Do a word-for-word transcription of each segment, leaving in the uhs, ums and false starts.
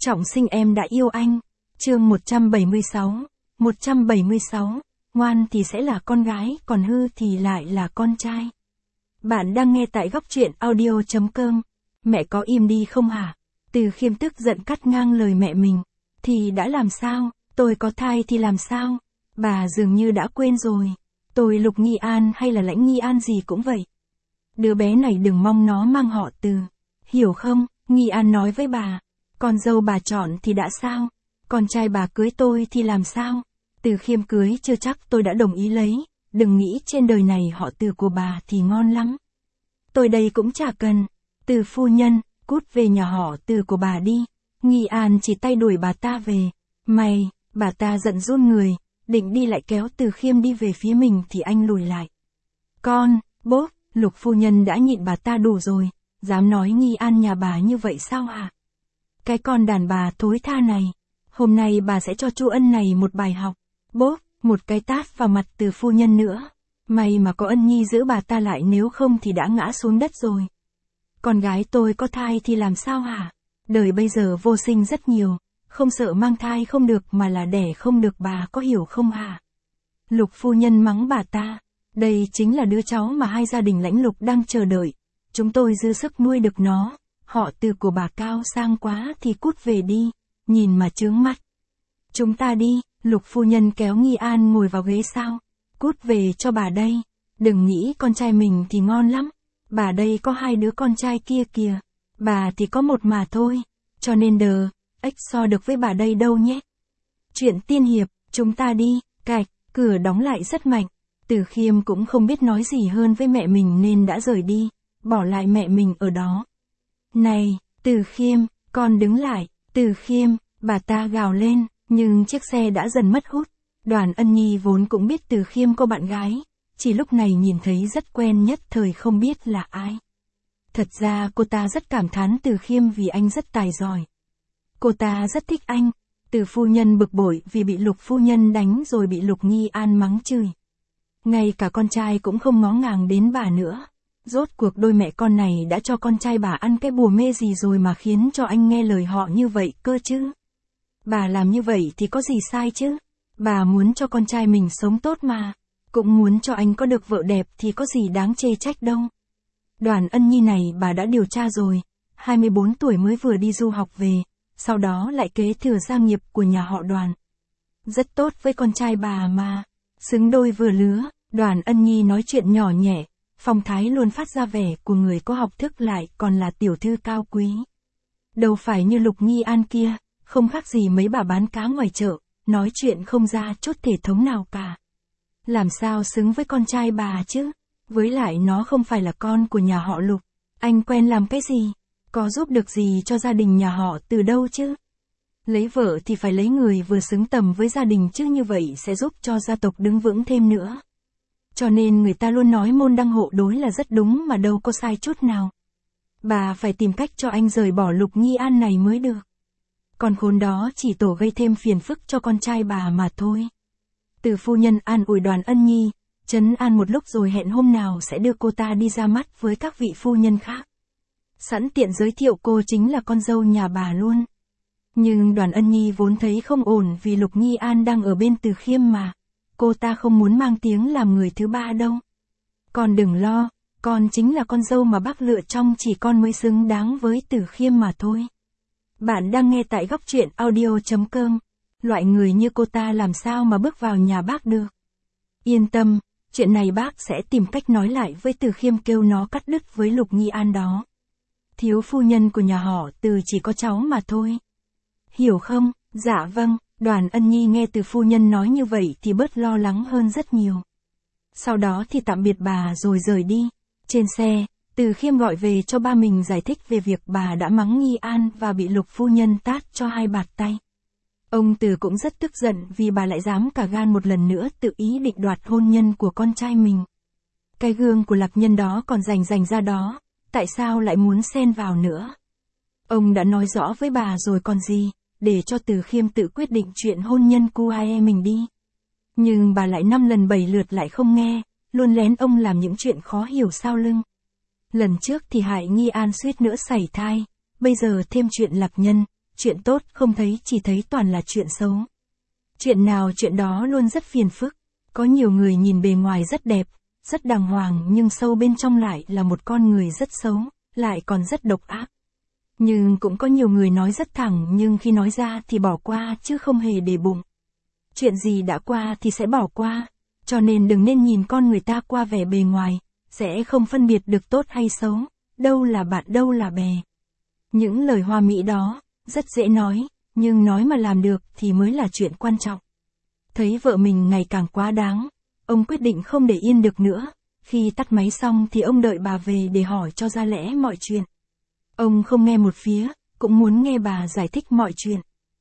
Trọng sinh em đã yêu anh. Chương một trăm bảy mươi sáu. một trăm bảy mươi sáu. Ngoan thì sẽ là con gái, còn hư thì lại là con trai. Bạn đang nghe tại góc truyện audio chấm com. Mẹ có im đi không hả? Từ Khiêm tức giận cắt ngang lời mẹ mình. Thì đã làm sao? Tôi có thai thì làm sao? Bà dường như đã quên rồi. Tôi Lục Nghi An hay là Lãnh Nghi An gì cũng vậy. Đứa bé này đừng mong nó mang họ Từ. Hiểu không? Nghi An nói với bà. Con dâu bà chọn thì đã sao? Con trai bà cưới tôi thì làm sao? Từ Khiêm cưới chưa chắc tôi đã đồng ý lấy. Đừng nghĩ trên đời này họ Từ của bà thì ngon lắm. Tôi đây cũng chả cần. Từ phu nhân, cút về nhà họ Từ của bà đi. Nghi An chỉ tay đuổi bà ta về. Mày, bà ta giận run người, định đi lại kéo Từ Khiêm đi về phía mình thì anh lùi lại. Con, bố, Lục phu nhân đã nhịn bà ta đủ rồi, dám nói Nghi An nhà bà như vậy sao hả? Cái con đàn bà thối tha này, hôm nay bà sẽ cho Chu Ân này một bài học. Bố, một cái tát vào mặt Từ phu nhân nữa. May mà có Ân Nhi giữ bà ta lại, nếu không thì đã ngã xuống đất rồi. Con gái tôi có thai thì làm sao hả? Đời bây giờ vô sinh rất nhiều, không sợ mang thai không được mà là đẻ không được, bà có hiểu không hả? Lục phu nhân mắng bà ta. Đây chính là đứa cháu mà hai gia đình Lãnh Lục đang chờ đợi. Chúng tôi dư sức nuôi được nó. Họ Từ của bà cao sang quá thì cút về đi. Nhìn mà chướng mắt. Chúng ta đi. Lục phu nhân kéo Nghi An ngồi vào ghế sau. Cút về cho bà đây. Đừng nghĩ con trai mình thì ngon lắm. Bà đây có hai đứa con trai kia kìa. Bà thì có một mà thôi. Cho nên đờ, ếch so được với bà đây đâu nhé. Chuyện tiên hiệp, chúng ta đi. Cạch, cửa đóng lại rất mạnh. Từ Khiêm cũng không biết nói gì hơn với mẹ mình nên đã rời đi, bỏ lại mẹ mình ở đó. Này, Từ Khiêm, con đứng lại. Từ Khiêm, bà ta gào lên, nhưng chiếc xe đã dần mất hút. Đoàn Ân Nhi vốn cũng biết Từ Khiêm có bạn gái, chỉ lúc này nhìn thấy rất quen, nhất thời không biết là ai. Thật ra cô ta rất cảm thán Từ Khiêm vì anh rất tài giỏi. Cô ta rất thích anh. Từ phu nhân bực bội vì bị Lục phu nhân đánh rồi bị Lục Nghi An mắng chửi. Ngay cả con trai cũng không ngó ngàng đến bà nữa. Rốt cuộc đôi mẹ con này đã cho con trai bà ăn cái bùa mê gì rồi mà khiến cho anh nghe lời họ như vậy cơ chứ? Bà làm như vậy thì có gì sai chứ? Bà muốn cho con trai mình sống tốt mà. Cũng muốn cho anh có được vợ đẹp thì có gì đáng chê trách đâu. Đoàn Ân Nhi này bà đã điều tra rồi. hai mươi bốn tuổi mới vừa đi du học về. Sau đó lại kế thừa gia nghiệp của nhà họ Đoàn. Rất tốt với con trai bà mà. Xứng đôi vừa lứa. Đoàn Ân Nhi nói chuyện nhỏ nhẹ, phong thái luôn phát ra vẻ của người có học thức lại còn là tiểu thư cao quý. Đâu phải như Lục Nghi An kia, không khác gì mấy bà bán cá ngoài chợ, nói chuyện không ra chút thể thống nào cả. Làm sao xứng với con trai bà chứ? Với lại nó không phải là con của nhà họ Lục. Anh quen làm cái gì? Có giúp được gì cho gia đình nhà họ Từ đâu chứ? Lấy vợ thì phải lấy người vừa xứng tầm với gia đình chứ, như vậy sẽ giúp cho gia tộc đứng vững thêm nữa. Cho nên người ta luôn nói môn đăng hộ đối là rất đúng mà đâu có sai chút nào. Bà phải tìm cách cho anh rời bỏ Lục Nghi An này mới được. Còn khốn đó chỉ tổ gây thêm phiền phức cho con trai bà mà thôi. Từ phu nhân an ủi Đoàn Ân Nhi, trấn an một lúc rồi hẹn hôm nào sẽ đưa cô ta đi ra mắt với các vị phu nhân khác. Sẵn tiện giới thiệu cô chính là con dâu nhà bà luôn. Nhưng Đoàn Ân Nhi vốn thấy không ổn vì Lục Nghi An đang ở bên Từ Khiêm mà. Cô ta không muốn mang tiếng làm người thứ ba đâu. Con đừng lo, con chính là con dâu mà bác lựa trong, chỉ con mới xứng đáng với Từ Khiêm mà thôi. Bạn đang nghe tại góc truyện audio chấm com. Loại người như cô ta làm sao mà bước vào nhà bác được. Yên tâm, chuyện này bác sẽ tìm cách nói lại với Từ Khiêm, kêu nó cắt đứt với Lục Nghi An đó. Thiếu phu nhân của nhà họ Từ chỉ có cháu mà thôi. Hiểu không? Dạ vâng. Đoàn Ân Nhi nghe Từ phu nhân nói như vậy thì bớt lo lắng hơn rất nhiều. Sau đó thì tạm biệt bà rồi rời đi. Trên xe, Từ Khiêm gọi về cho ba mình giải thích về việc bà đã mắng Nghi An và bị Lục phu nhân tát cho hai bạt tay. Ông Từ cũng rất tức giận vì bà lại dám cả gan một lần nữa tự ý định đoạt hôn nhân của con trai mình. Cái gương của Lạc Nhân đó còn rành rành ra đó, tại sao lại muốn xen vào nữa? Ông đã nói rõ với bà rồi còn gì, để cho Từ Khiêm tự quyết định chuyện hôn nhân cu ai mình đi. Nhưng bà lại năm lần bảy lượt lại không nghe, luôn lén ông làm những chuyện khó hiểu sau lưng. Lần trước thì hại Nghi An suýt nữa sảy thai, bây giờ thêm chuyện Lạc Nhân, chuyện tốt không thấy chỉ thấy toàn là chuyện xấu. Chuyện nào chuyện đó luôn rất phiền phức. Có nhiều người nhìn bề ngoài rất đẹp, rất đàng hoàng nhưng sâu bên trong lại là một con người rất xấu, lại còn rất độc ác. Nhưng cũng có nhiều người nói rất thẳng nhưng khi nói ra thì bỏ qua chứ không hề để bụng. Chuyện gì đã qua thì sẽ bỏ qua, cho nên đừng nên nhìn con người ta qua vẻ bề ngoài, sẽ không phân biệt được tốt hay xấu, đâu là bạn đâu là bè. Những lời hoa mỹ đó, rất dễ nói, nhưng nói mà làm được thì mới là chuyện quan trọng. Thấy vợ mình ngày càng quá đáng, ông quyết định không để yên được nữa, khi tắt máy xong thì ông đợi bà về để hỏi cho ra lẽ mọi chuyện. Ông không nghe một phía, cũng muốn nghe bà giải thích mọi chuyện.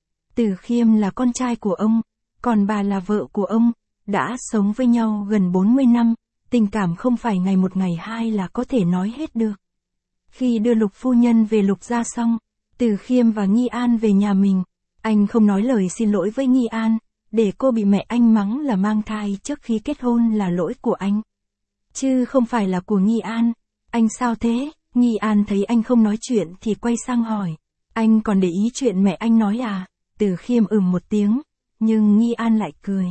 Từ Khiêm là con trai của ông, còn bà là vợ của ông, đã sống với nhau gần bốn mươi năm, tình cảm không phải ngày một ngày hai là có thể nói hết được. Khi đưa Lục phu nhân về Lục gia xong, Từ Khiêm và Nghi An về nhà mình, anh không nói lời xin lỗi với Nghi An, để cô bị mẹ anh mắng là mang thai trước khi kết hôn là lỗi của anh. Chứ không phải là của Nghi An. Anh sao thế? Nghi An thấy anh không nói chuyện thì quay sang hỏi. Anh còn để ý chuyện mẹ anh nói à? Từ Khiêm ừm một tiếng, nhưng Nghi An lại cười.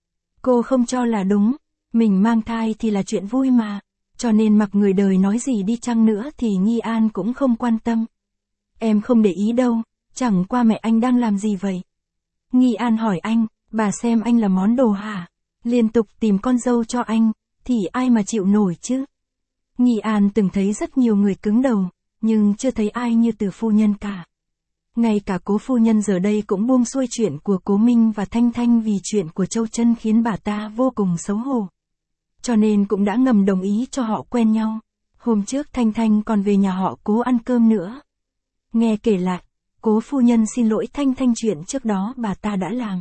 Cô không cho là đúng, mình mang thai thì là chuyện vui mà, cho nên mặc người đời nói gì đi chăng nữa thì Nghi An cũng không quan tâm. Em không để ý đâu, chẳng qua mẹ anh đang làm gì vậy? Nghi An hỏi anh, bà xem anh là món đồ hả? Liên tục tìm con dâu cho anh, thì ai mà chịu nổi chứ? Nghi An từng thấy rất nhiều người cứng đầu, nhưng chưa thấy ai như Từ phu nhân cả. Ngay cả Cố phu nhân giờ đây cũng buông xuôi chuyện của Cố Minh và Thanh Thanh vì chuyện của Châu Trân khiến bà ta vô cùng xấu hổ. Cho nên cũng đã ngầm đồng ý cho họ quen nhau. Hôm trước Thanh Thanh còn về nhà họ Cố ăn cơm nữa. Nghe kể lại, Cố phu nhân xin lỗi Thanh Thanh chuyện trước đó bà ta đã làm.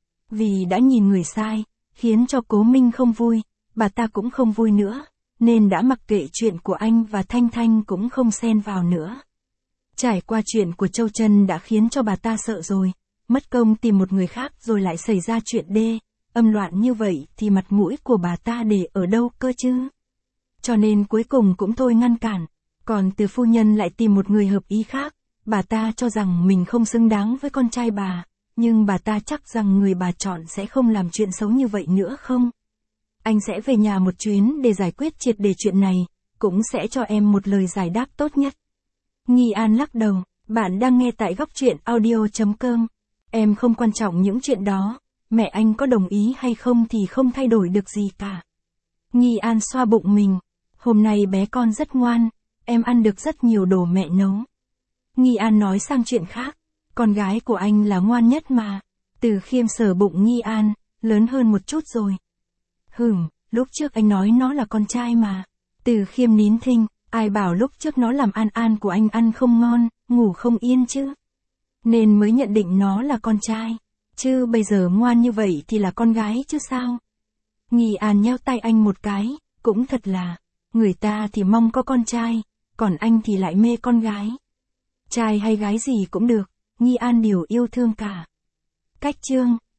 Vì đã nhìn người sai, khiến cho Cố Minh không vui, bà ta cũng không vui nữa, nên đã mặc kệ chuyện của anh và Thanh Thanh cũng không xen vào nữa. Trải qua chuyện của Châu Trân đã khiến cho bà ta sợ rồi, mất công tìm một người khác rồi lại xảy ra chuyện đê, âm loạn như vậy thì mặt mũi của bà ta để ở đâu cơ chứ? Cho nên cuối cùng cũng thôi ngăn cản, còn Từ phu nhân lại tìm một người hợp ý khác, bà ta cho rằng mình không xứng đáng với con trai bà, nhưng bà ta chắc rằng người bà chọn sẽ không làm chuyện xấu như vậy nữa không? Anh sẽ về nhà một chuyến để giải quyết triệt để chuyện này, cũng sẽ cho em một lời giải đáp tốt nhất. Nghi An lắc đầu, bạn đang nghe tại góc truyện audio chấm com. Em không quan trọng những chuyện đó, mẹ anh có đồng ý hay không thì không thay đổi được gì cả. Nghi An xoa bụng mình, hôm nay bé con rất ngoan, em ăn được rất nhiều đồ mẹ nấu. Nghi An nói sang chuyện khác, con gái của anh là ngoan nhất mà. Từ Khiêm sờ bụng Nghi An, lớn hơn một chút rồi. Hửm, lúc trước anh nói nó là con trai mà. Từ Khiêm nín thinh, ai bảo lúc trước nó làm An An của anh ăn không ngon, ngủ không yên chứ. Nên mới nhận định nó là con trai. Chứ bây giờ ngoan như vậy thì là con gái chứ sao? Nghi An nheo tay anh một cái, cũng thật là, người ta thì mong có con trai, còn anh thì lại mê con gái. Trai hay gái gì cũng được, Nghi An đều yêu thương cả. Cách chương